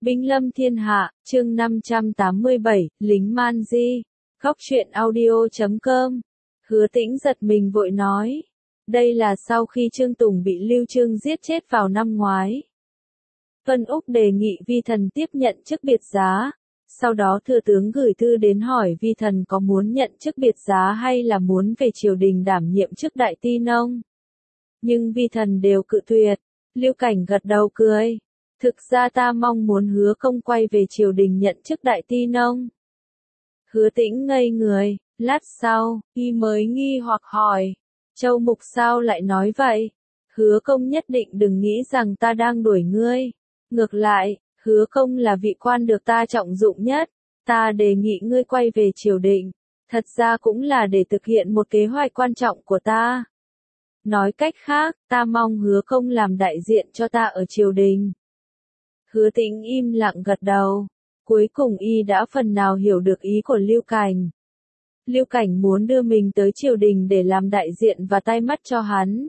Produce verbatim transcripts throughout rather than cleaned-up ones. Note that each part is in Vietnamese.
Binh lâm thiên hạ, chương năm trăm tám mươi bảy, lính man di. Góc truyện audio chấm com. Hứa Tĩnh giật mình vội nói. Đây là sau khi Trương Tùng bị Lưu Trương giết chết vào năm ngoái. Vân Úc đề nghị Vi Thần tiếp nhận chức biệt giá. Sau đó thừa tướng gửi thư đến hỏi Vi Thần có muốn nhận chức biệt giá hay là muốn về triều đình đảm nhiệm chức đại ti nông. Nhưng Vi Thần đều cự tuyệt. Lưu Cảnh gật đầu cười. Thực ra ta mong muốn Hứa Công quay về triều đình nhận chức đại ti nông. Hứa Tĩnh ngây người, lát sau, y mới nghi hoặc hỏi. Châu Mục sao lại nói vậy? Hứa Công nhất định đừng nghĩ rằng ta đang đuổi ngươi. Ngược lại, Hứa Công là vị quan được ta trọng dụng nhất. Ta đề nghị ngươi quay về triều đình. Thật ra cũng là để thực hiện một kế hoạch quan trọng của ta. Nói cách khác, ta mong Hứa Công làm đại diện cho ta ở triều đình. Hứa Tĩnh im lặng gật đầu. Cuối cùng y đã phần nào hiểu được ý của Lưu Cảnh. Lưu Cảnh muốn đưa mình tới triều đình để làm đại diện và tay mắt cho hắn.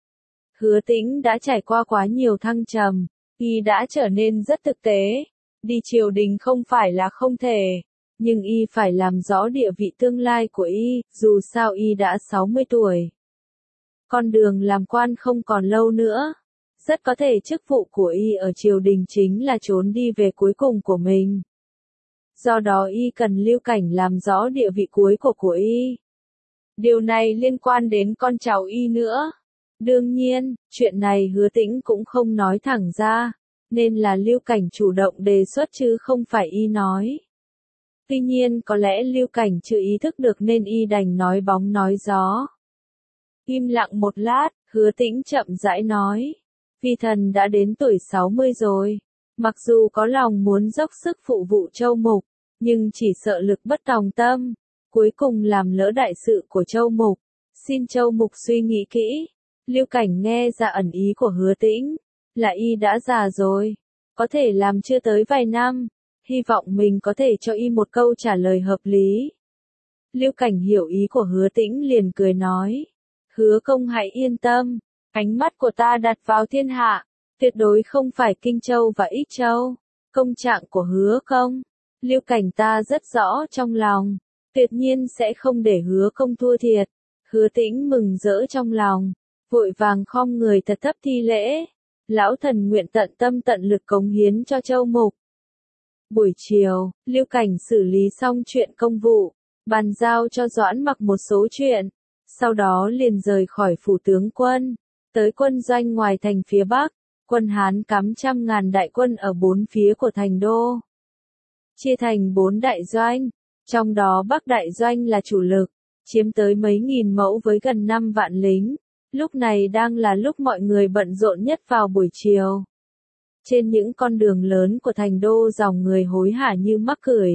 Hứa Tĩnh đã trải qua quá nhiều thăng trầm, y đã trở nên rất thực tế. Đi triều đình không phải là không thể, nhưng y phải làm rõ địa vị tương lai của y, dù sao y đã sáu mươi tuổi. Con đường làm quan không còn lâu nữa. Rất có thể chức vụ của y ở triều đình chính là trốn đi về cuối cùng của mình. Do đó y cần Lưu Cảnh làm rõ địa vị cuối của của y. Điều này liên quan đến con cháu y nữa. Đương nhiên, chuyện này Hứa Tĩnh cũng không nói thẳng ra, nên là Lưu Cảnh chủ động đề xuất chứ không phải y nói. Tuy nhiên có lẽ Lưu Cảnh chưa ý thức được nên y đành nói bóng nói gió. Im lặng một lát, Hứa Tĩnh chậm rãi nói. Vi Thần đã đến tuổi sáu mươi rồi. Mặc dù có lòng muốn dốc sức phụ vụ Châu Mục, nhưng chỉ sợ lực bất tòng tâm. Cuối cùng làm lỡ đại sự của Châu Mục. Xin Châu Mục suy nghĩ kỹ. Lưu Cảnh nghe ra ẩn ý của Hứa Tĩnh. Là y đã già rồi. Có thể làm chưa tới vài năm. Hy vọng mình có thể cho y một câu trả lời hợp lý. Lưu Cảnh hiểu ý của Hứa Tĩnh liền cười nói. Hứa Công hãy yên tâm. Ánh mắt của ta đặt vào thiên hạ, tuyệt đối không phải Kinh Châu và Ích Châu. Công trạng của Hứa Công, Lưu Cảnh ta rất rõ trong lòng, tuyệt nhiên sẽ không để Hứa Công thua thiệt. Hứa Tĩnh mừng rỡ trong lòng, vội vàng khom người thật thấp thi lễ. Lão thần nguyện tận tâm tận lực cống hiến cho Châu Mục. Buổi chiều, Lưu Cảnh xử lý xong chuyện công vụ, bàn giao cho Doãn Mặc một số chuyện, sau đó liền rời khỏi phủ tướng quân. Tới quân doanh ngoài thành phía Bắc, quân Hán cắm trăm ngàn đại quân ở bốn phía của thành đô. Chia thành bốn đại doanh, trong đó Bắc đại doanh là chủ lực, chiếm tới mấy nghìn mẫu với gần năm vạn lính. Lúc này đang là lúc mọi người bận rộn nhất vào buổi chiều. Trên những con đường lớn của thành đô dòng người hối hả như mắc cười.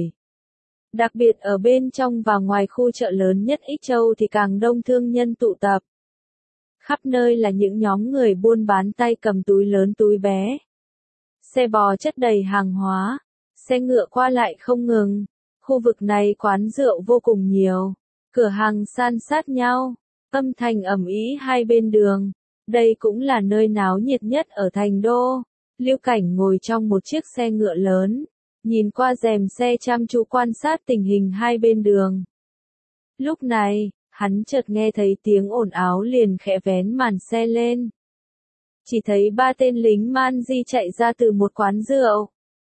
Đặc biệt ở bên trong và ngoài khu chợ lớn nhất Ích Châu thì càng đông thương nhân tụ tập. Khắp nơi là những nhóm người buôn bán tay cầm túi lớn túi bé. Xe bò chất đầy hàng hóa, xe ngựa qua lại không ngừng. Khu vực này quán rượu vô cùng nhiều, cửa hàng san sát nhau, âm thanh ầm ĩ hai bên đường. Đây cũng là nơi náo nhiệt nhất ở thành đô. Lưu Cảnh ngồi trong một chiếc xe ngựa lớn, nhìn qua rèm xe chăm chú quan sát tình hình hai bên đường. Lúc này, hắn chợt nghe thấy tiếng ồn ào liền khẽ vén màn xe lên. Chỉ thấy ba tên lính man di chạy ra từ một quán rượu.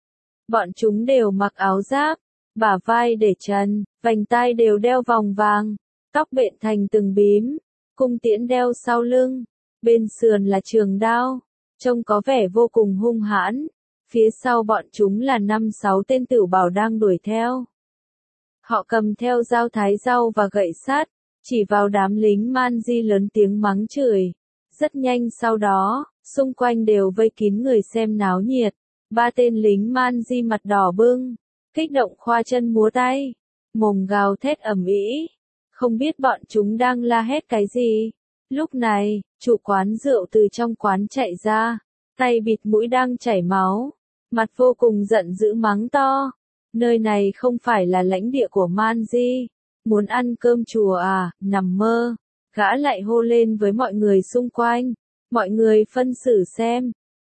Bọn chúng đều mặc áo giáp, bả vai để trần, vành tai đều đeo vòng vàng, tóc bện thành từng bím, cung tiễn đeo sau lưng, bên sườn là trường đao, trông có vẻ vô cùng hung hãn. Phía sau bọn chúng là năm sáu tên tửu bảo đang đuổi theo. Họ cầm theo dao thái rau và gậy sắt, chỉ vào đám lính man di lớn tiếng mắng chửi. Rất nhanh sau đó, xung quanh đều vây kín người xem náo nhiệt. Ba tên lính man di mặt đỏ bưng, kích động khoa chân múa tay, mồm gào thét ầm ĩ, không biết bọn chúng đang la hét cái gì. Lúc này, chủ quán rượu từ trong quán chạy ra, tay bịt mũi đang chảy máu, mặt vô cùng giận dữ mắng to. Nơi này không phải là lãnh địa của man di. Muốn ăn cơm chùa à, nằm mơ. Gã lại hô lên với mọi người xung quanh. Mọi người phân xử xem.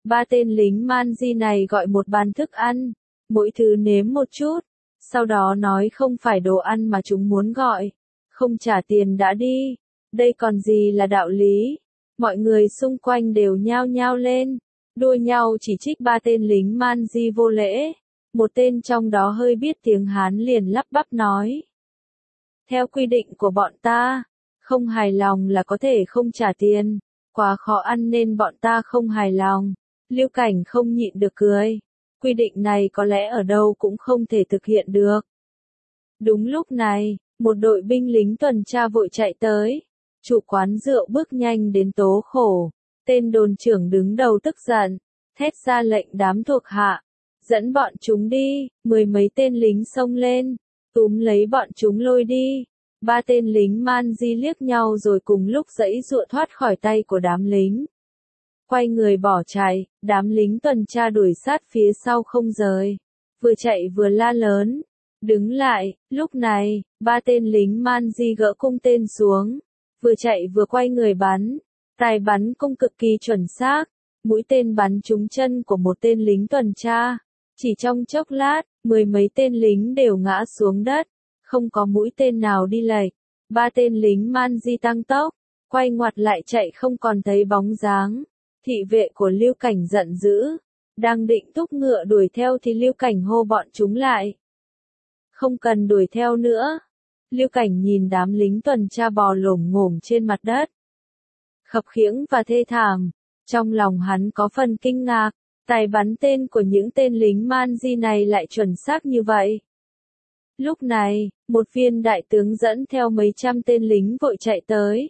Ba tên lính man di này gọi một bàn thức ăn, mỗi thứ nếm một chút, sau đó nói không phải đồ ăn mà chúng muốn gọi, không trả tiền đã đi, đây còn gì là đạo lý. Mọi người xung quanh đều nhao nhao lên, đua nhau chỉ trích ba tên lính man di vô lễ. Một tên trong đó hơi biết tiếng Hán liền lắp bắp nói. Theo quy định của bọn ta, không hài lòng là có thể không trả tiền, quá khó ăn nên bọn ta không hài lòng. Lưu Cảnh không nhịn được cười. Quy định này có lẽ ở đâu cũng không thể thực hiện được. Đúng lúc này, một đội binh lính tuần tra vội chạy tới. Chủ quán rượu bước nhanh đến tố khổ. Tên đồn trưởng đứng đầu tức giận, thét ra lệnh đám thuộc hạ. Dẫn bọn chúng đi, mười mấy tên lính xông lên, túm lấy bọn chúng lôi đi. Ba tên lính man di liếc nhau rồi cùng lúc giãy giụa thoát khỏi tay của đám lính. Quay người bỏ chạy, đám lính tuần tra đuổi sát phía sau không rời. Vừa chạy vừa la lớn. Đứng lại, lúc này, ba tên lính man di gỡ cung tên xuống. Vừa chạy vừa quay người bắn. Tài bắn cung cực kỳ chuẩn xác. Mũi tên bắn trúng chân của một tên lính tuần tra. Chỉ trong chốc lát, mười mấy tên lính đều ngã xuống đất. Không có mũi tên nào đi lệch. Ba tên lính man di tăng tốc. Quay ngoặt lại chạy không còn thấy bóng dáng. Thị vệ của Lưu Cảnh giận dữ, đang định thúc ngựa đuổi theo thì Lưu Cảnh hô bọn chúng lại. Không cần đuổi theo nữa. Lưu Cảnh nhìn đám lính tuần tra bò lổm ngổm trên mặt đất. Khập khiễng và thê thảm. Trong lòng hắn có phần kinh ngạc, tài bắn tên của những tên lính man di này lại chuẩn xác như vậy. Lúc này, một viên đại tướng dẫn theo mấy trăm tên lính vội chạy tới.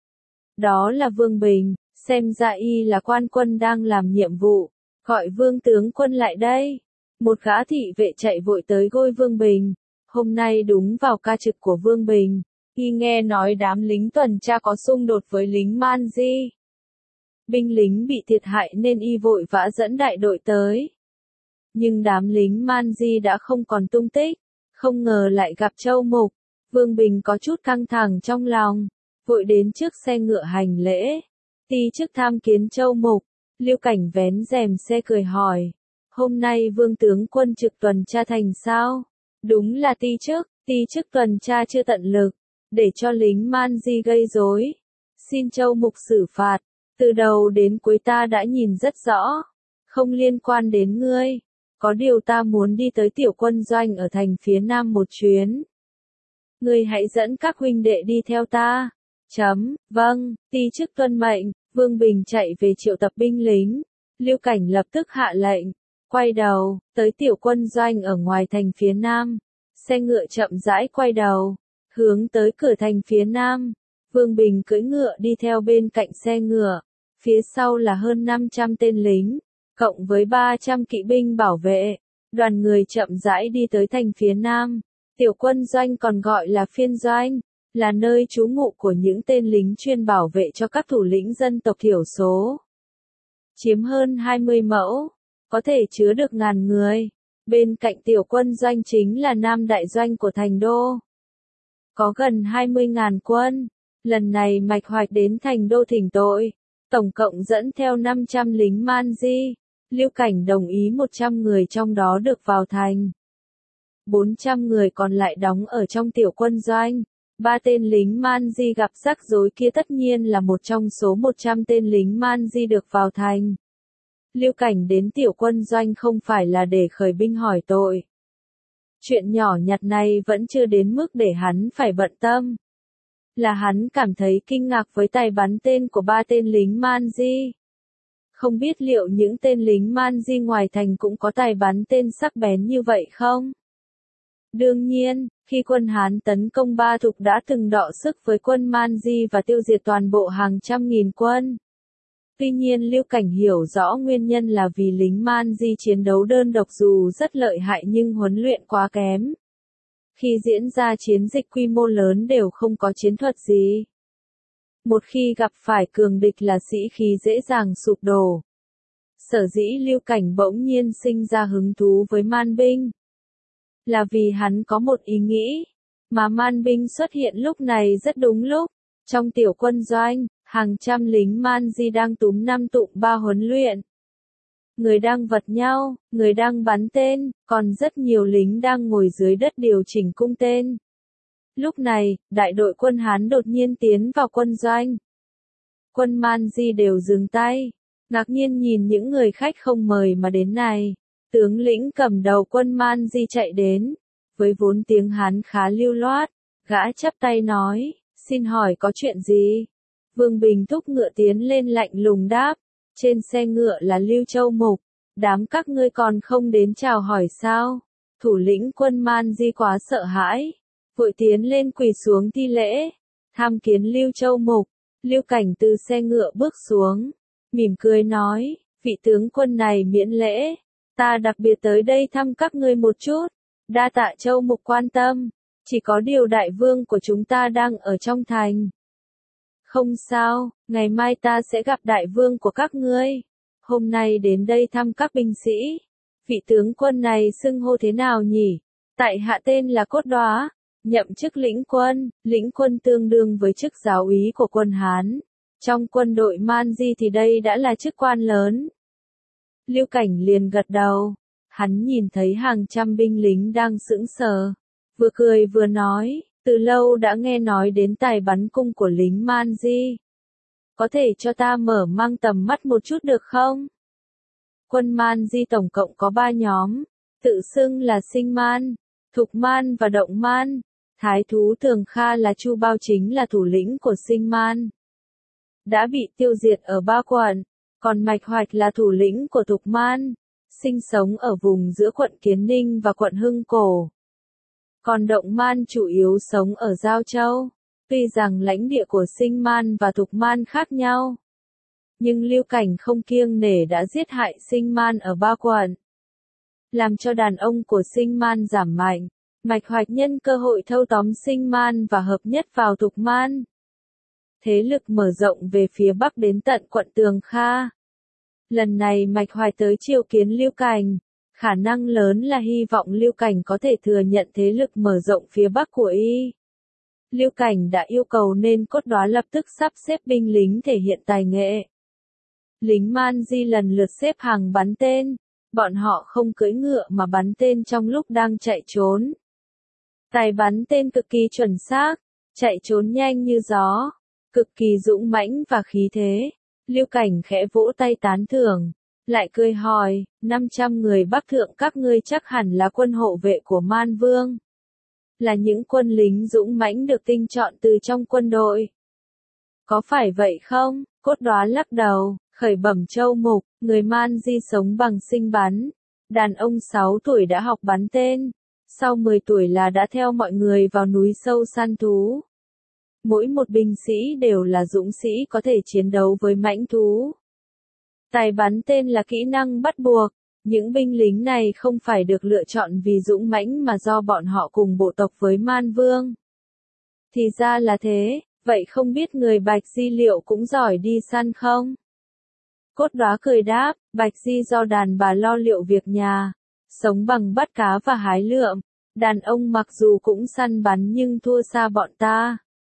Đó là Vương Bình. Xem ra y là quan quân đang làm nhiệm vụ, gọi Vương tướng quân lại đây. Một gã thị vệ chạy vội tới gôi Vương Bình. Hôm nay đúng vào ca trực của Vương Bình, y nghe nói đám lính tuần tra có xung đột với lính man di. Binh lính bị thiệt hại nên y vội vã dẫn đại đội tới. Nhưng đám lính man di đã không còn tung tích, không ngờ lại gặp Châu Mục. Vương Bình có chút căng thẳng trong lòng, vội đến trước xe ngựa hành lễ. Ti chức tham kiến Châu Mục. Lưu Cảnh vén rèm xe cười hỏi. Hôm nay Vương tướng quân trực tuần tra thành sao? Đúng là ti chức, ti chức tuần tra chưa tận lực, để cho lính man di gây rối. Xin Châu Mục xử phạt. Từ đầu đến cuối ta đã nhìn rất rõ. Không liên quan đến ngươi. Có điều ta muốn đi tới tiểu quân doanh ở thành phía nam một chuyến. Ngươi hãy dẫn các huynh đệ đi theo ta. Chấm, vâng, ti chức tuân mệnh. Vương Bình chạy về triệu tập binh lính. Lưu Cảnh lập tức hạ lệnh. Quay đầu, tới tiểu quân doanh ở ngoài thành phía nam. Xe ngựa chậm rãi quay đầu, hướng tới cửa thành phía nam. Vương Bình cưỡi ngựa đi theo bên cạnh xe ngựa. Phía sau là hơn năm trăm tên lính, cộng với ba trăm kỵ binh bảo vệ. Đoàn người chậm rãi đi tới thành phía nam. Tiểu quân doanh còn gọi là phiên doanh, là nơi trú ngụ của những tên lính chuyên bảo vệ cho các thủ lĩnh dân tộc thiểu số. Chiếm hơn hai mươi mẫu, có thể chứa được ngàn người. Bên cạnh tiểu quân doanh chính là Nam Đại Doanh của thành đô. Có gần hai mươi ngàn quân. Lần này Mạch Hoạch đến thành đô thỉnh tội. Tổng cộng dẫn theo năm trăm lính man di. Lưu Cảnh đồng ý một trăm người trong đó được vào thành. bốn trăm người còn lại đóng ở trong tiểu quân doanh. Ba tên lính man di gặp rắc rối kia tất nhiên là một trong số một trăm tên lính man di được vào thành. Lưu Cảnh đến tiểu quân doanh không phải là để khởi binh hỏi tội. Chuyện nhỏ nhặt này vẫn chưa đến mức để hắn phải bận tâm. Là hắn cảm thấy kinh ngạc với tài bắn tên của ba tên lính man di. Không biết liệu những tên lính man di ngoài thành cũng có tài bắn tên sắc bén như vậy không? Đương nhiên, khi quân Hán tấn công Ba Thục đã từng đọ sức với quân man di và tiêu diệt toàn bộ hàng trăm nghìn quân. Tuy nhiên Lưu Cảnh hiểu rõ nguyên nhân là vì lính man di chiến đấu đơn độc dù rất lợi hại nhưng huấn luyện quá kém. Khi diễn ra chiến dịch quy mô lớn đều không có chiến thuật gì. Một khi gặp phải cường địch là sĩ khí dễ dàng sụp đổ. Sở dĩ Lưu Cảnh bỗng nhiên sinh ra hứng thú với man binh. Là vì hắn có một ý nghĩ, mà man binh xuất hiện lúc này rất đúng lúc. Trong tiểu quân doanh, hàng trăm lính man di đang túm năm tụm ba huấn luyện. người đang vật nhau, người đang bắn tên, còn rất nhiều lính đang ngồi dưới đất điều chỉnh cung tên. Lúc này, đại đội quân Hán đột nhiên tiến vào quân doanh. Quân Man Di đều dừng tay, ngạc nhiên nhìn những người khách không mời mà đến này. Tướng lĩnh cầm đầu quân Man Di chạy đến, với vốn tiếng Hán khá lưu loát, gã chắp tay nói, xin hỏi có chuyện gì? Vương Bình thúc ngựa tiến lên lạnh lùng đáp, trên xe ngựa là Lưu Châu Mục, đám các ngươi còn không đến chào hỏi sao? Thủ lĩnh quân Man Di quá sợ hãi, vội tiến lên quỳ xuống thi lễ, tham kiến Lưu Châu Mục. Lưu Cảnh từ xe ngựa bước xuống, mỉm cười nói, vị tướng quân này miễn lễ, ta đặc biệt tới đây thăm các ngươi một chút, đa tạ Châu Mục quan tâm, chỉ có điều đại vương của chúng ta đang ở trong thành. Không sao, ngày mai ta sẽ gặp đại vương của các ngươi, hôm nay đến đây thăm các binh sĩ. Vị tướng quân này xưng hô thế nào nhỉ? Tại hạ tên là Cốt Đóa, nhậm chức lĩnh quân, lĩnh quân tương đương với chức giáo úy của quân Hán. Trong quân đội Man Di thì đây đã là chức quan lớn. Lưu Cảnh liền gật đầu, hắn nhìn thấy hàng trăm binh lính đang sững sờ, vừa cười vừa nói, từ lâu đã nghe nói đến tài bắn cung của lính Man Di. Có thể cho ta mở mang tầm mắt một chút được không? Quân Man Di tổng cộng có ba nhóm, tự xưng là Sinh Man, Thục Man và Động Man. Thái thú Thường Kha là Chu Bao chính là thủ lĩnh của Sinh Man, đã bị tiêu diệt ở ba quận, còn Mạch Hoạch là thủ lĩnh của Thục Man, sinh sống ở vùng giữa quận Kiến Ninh và quận Hưng Cổ. Còn Động Man chủ yếu sống ở Giao Châu. Tuy rằng lãnh địa của Sinh Man và Thục Man khác nhau, nhưng Lưu Cảnh không kiêng nể đã giết hại Sinh Man ở ba quận, làm cho đàn ông của Sinh Man giảm mạnh. Mạch Hoạch nhân cơ hội thâu tóm Sinh Man và hợp nhất vào Thục Man. Thế lực mở rộng về phía bắc đến tận quận Tường Kha. Lần này Mạch Hoạch tới triều kiến Lưu Cảnh, khả năng lớn là hy vọng Lưu Cảnh có thể thừa nhận thế lực mở rộng phía bắc của y. Lưu Cảnh đã yêu cầu nên Cốt Đóa lập tức sắp xếp binh lính thể hiện tài nghệ. Lính Man Di lần lượt xếp hàng bắn tên, bọn họ không cưỡi ngựa mà bắn tên trong lúc đang chạy trốn. Tài bắn tên cực kỳ chuẩn xác, chạy trốn nhanh như gió, cực kỳ dũng mãnh và khí thế. Lưu Cảnh khẽ vỗ tay tán thưởng, lại cười hỏi, năm trăm người Bắc Thượng các ngươi chắc hẳn là quân hộ vệ của Man Vương. Là những quân lính dũng mãnh được tinh chọn từ trong quân đội. Có phải vậy không? Cốt Đóa lắc đầu, khởi bẩm Châu Mục, người Man Di sống bằng sinh bắn. Đàn ông sáu tuổi đã học bắn tên, sau mười tuổi là đã theo mọi người vào núi sâu săn thú. Mỗi một binh sĩ đều là dũng sĩ có thể chiến đấu với mãnh thú. Tài bắn tên là kỹ năng bắt buộc, những binh lính này không phải được lựa chọn vì dũng mãnh mà do bọn họ cùng bộ tộc với Man Vương. Thì ra là thế, vậy không biết người Bạch Di liệu cũng giỏi đi săn không? Cốt Đóa cười đáp, Bạch Di do đàn bà lo liệu việc nhà, sống bằng bắt cá và hái lượm, đàn ông mặc dù cũng săn bắn nhưng thua xa bọn ta.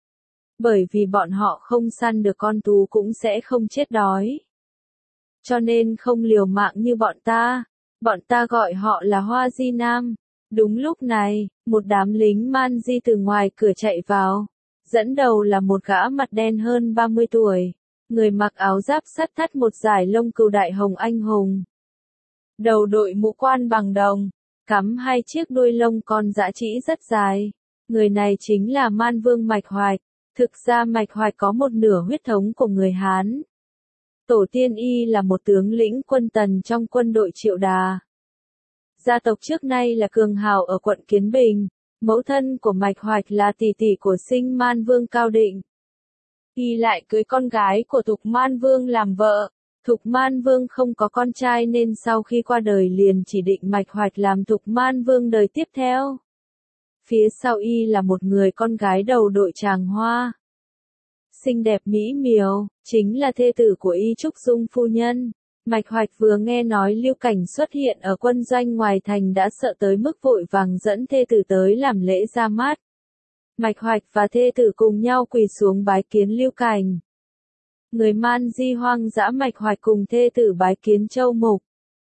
Bởi vì bọn họ không săn được con thú cũng sẽ không chết đói. Cho nên không liều mạng như bọn ta, bọn ta gọi họ là Hoa Di Nam. Đúng lúc này, một đám lính Man Di từ ngoài cửa chạy vào, dẫn đầu là một gã mặt đen hơn ba mươi tuổi, người mặc áo giáp sắt thắt một dải lông cừu đại hồng anh hùng. Đầu đội mũ quan bằng đồng, cắm hai chiếc đuôi lông con dã trĩ rất dài. Người này chính là Man Vương Mạch Hoạch. Thực ra Mạch Hoạch có một nửa huyết thống của người Hán. Tổ tiên y là một tướng lĩnh quân Tần trong quân đội Triệu Đà. Gia tộc trước nay là cường hào ở quận Kiến Bình, mẫu thân của Mạch Hoạch là tỷ tỷ của Sinh Man Vương Cao Định. Y lại cưới con gái của Thục Man Vương làm vợ. Thục Man Vương không có con trai nên sau khi qua đời liền chỉ định Mạch Hoạch làm Thục Man Vương đời tiếp theo. Phía sau y là một người con gái đầu đội tràng hoa. Xinh đẹp mỹ miều, chính là thê tử của y Trúc Dung phu nhân. Mạch Hoạch vừa nghe nói Lưu Cảnh xuất hiện ở quân doanh ngoài thành đã sợ tới mức vội vàng dẫn thê tử tới làm lễ ra mắt. Mạch Hoạch và thê tử cùng nhau quỳ xuống bái kiến Lưu Cảnh. Người Man Di hoang dã Mạch Hoạch cùng thê tử bái kiến Châu Mục.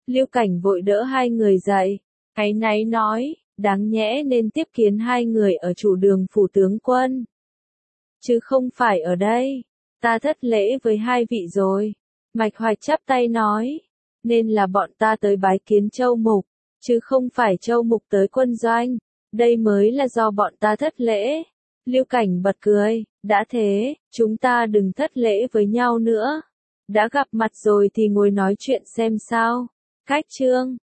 Lưu Cảnh vội đỡ hai người dậy, áy náy nói, đáng nhẽ nên tiếp kiến hai người ở chủ đường phủ tướng quân. Chứ không phải ở đây, ta thất lễ với hai vị rồi. Mạch Hoạch chắp tay nói, nên là bọn ta tới bái kiến Châu Mục, chứ không phải Châu Mục tới quân doanh, đây mới là do bọn ta thất lễ. Lưu Cảnh bật cười, đã thế, chúng ta đừng thất lễ với nhau nữa. Đã gặp mặt rồi thì ngồi nói chuyện xem sao. Cách chương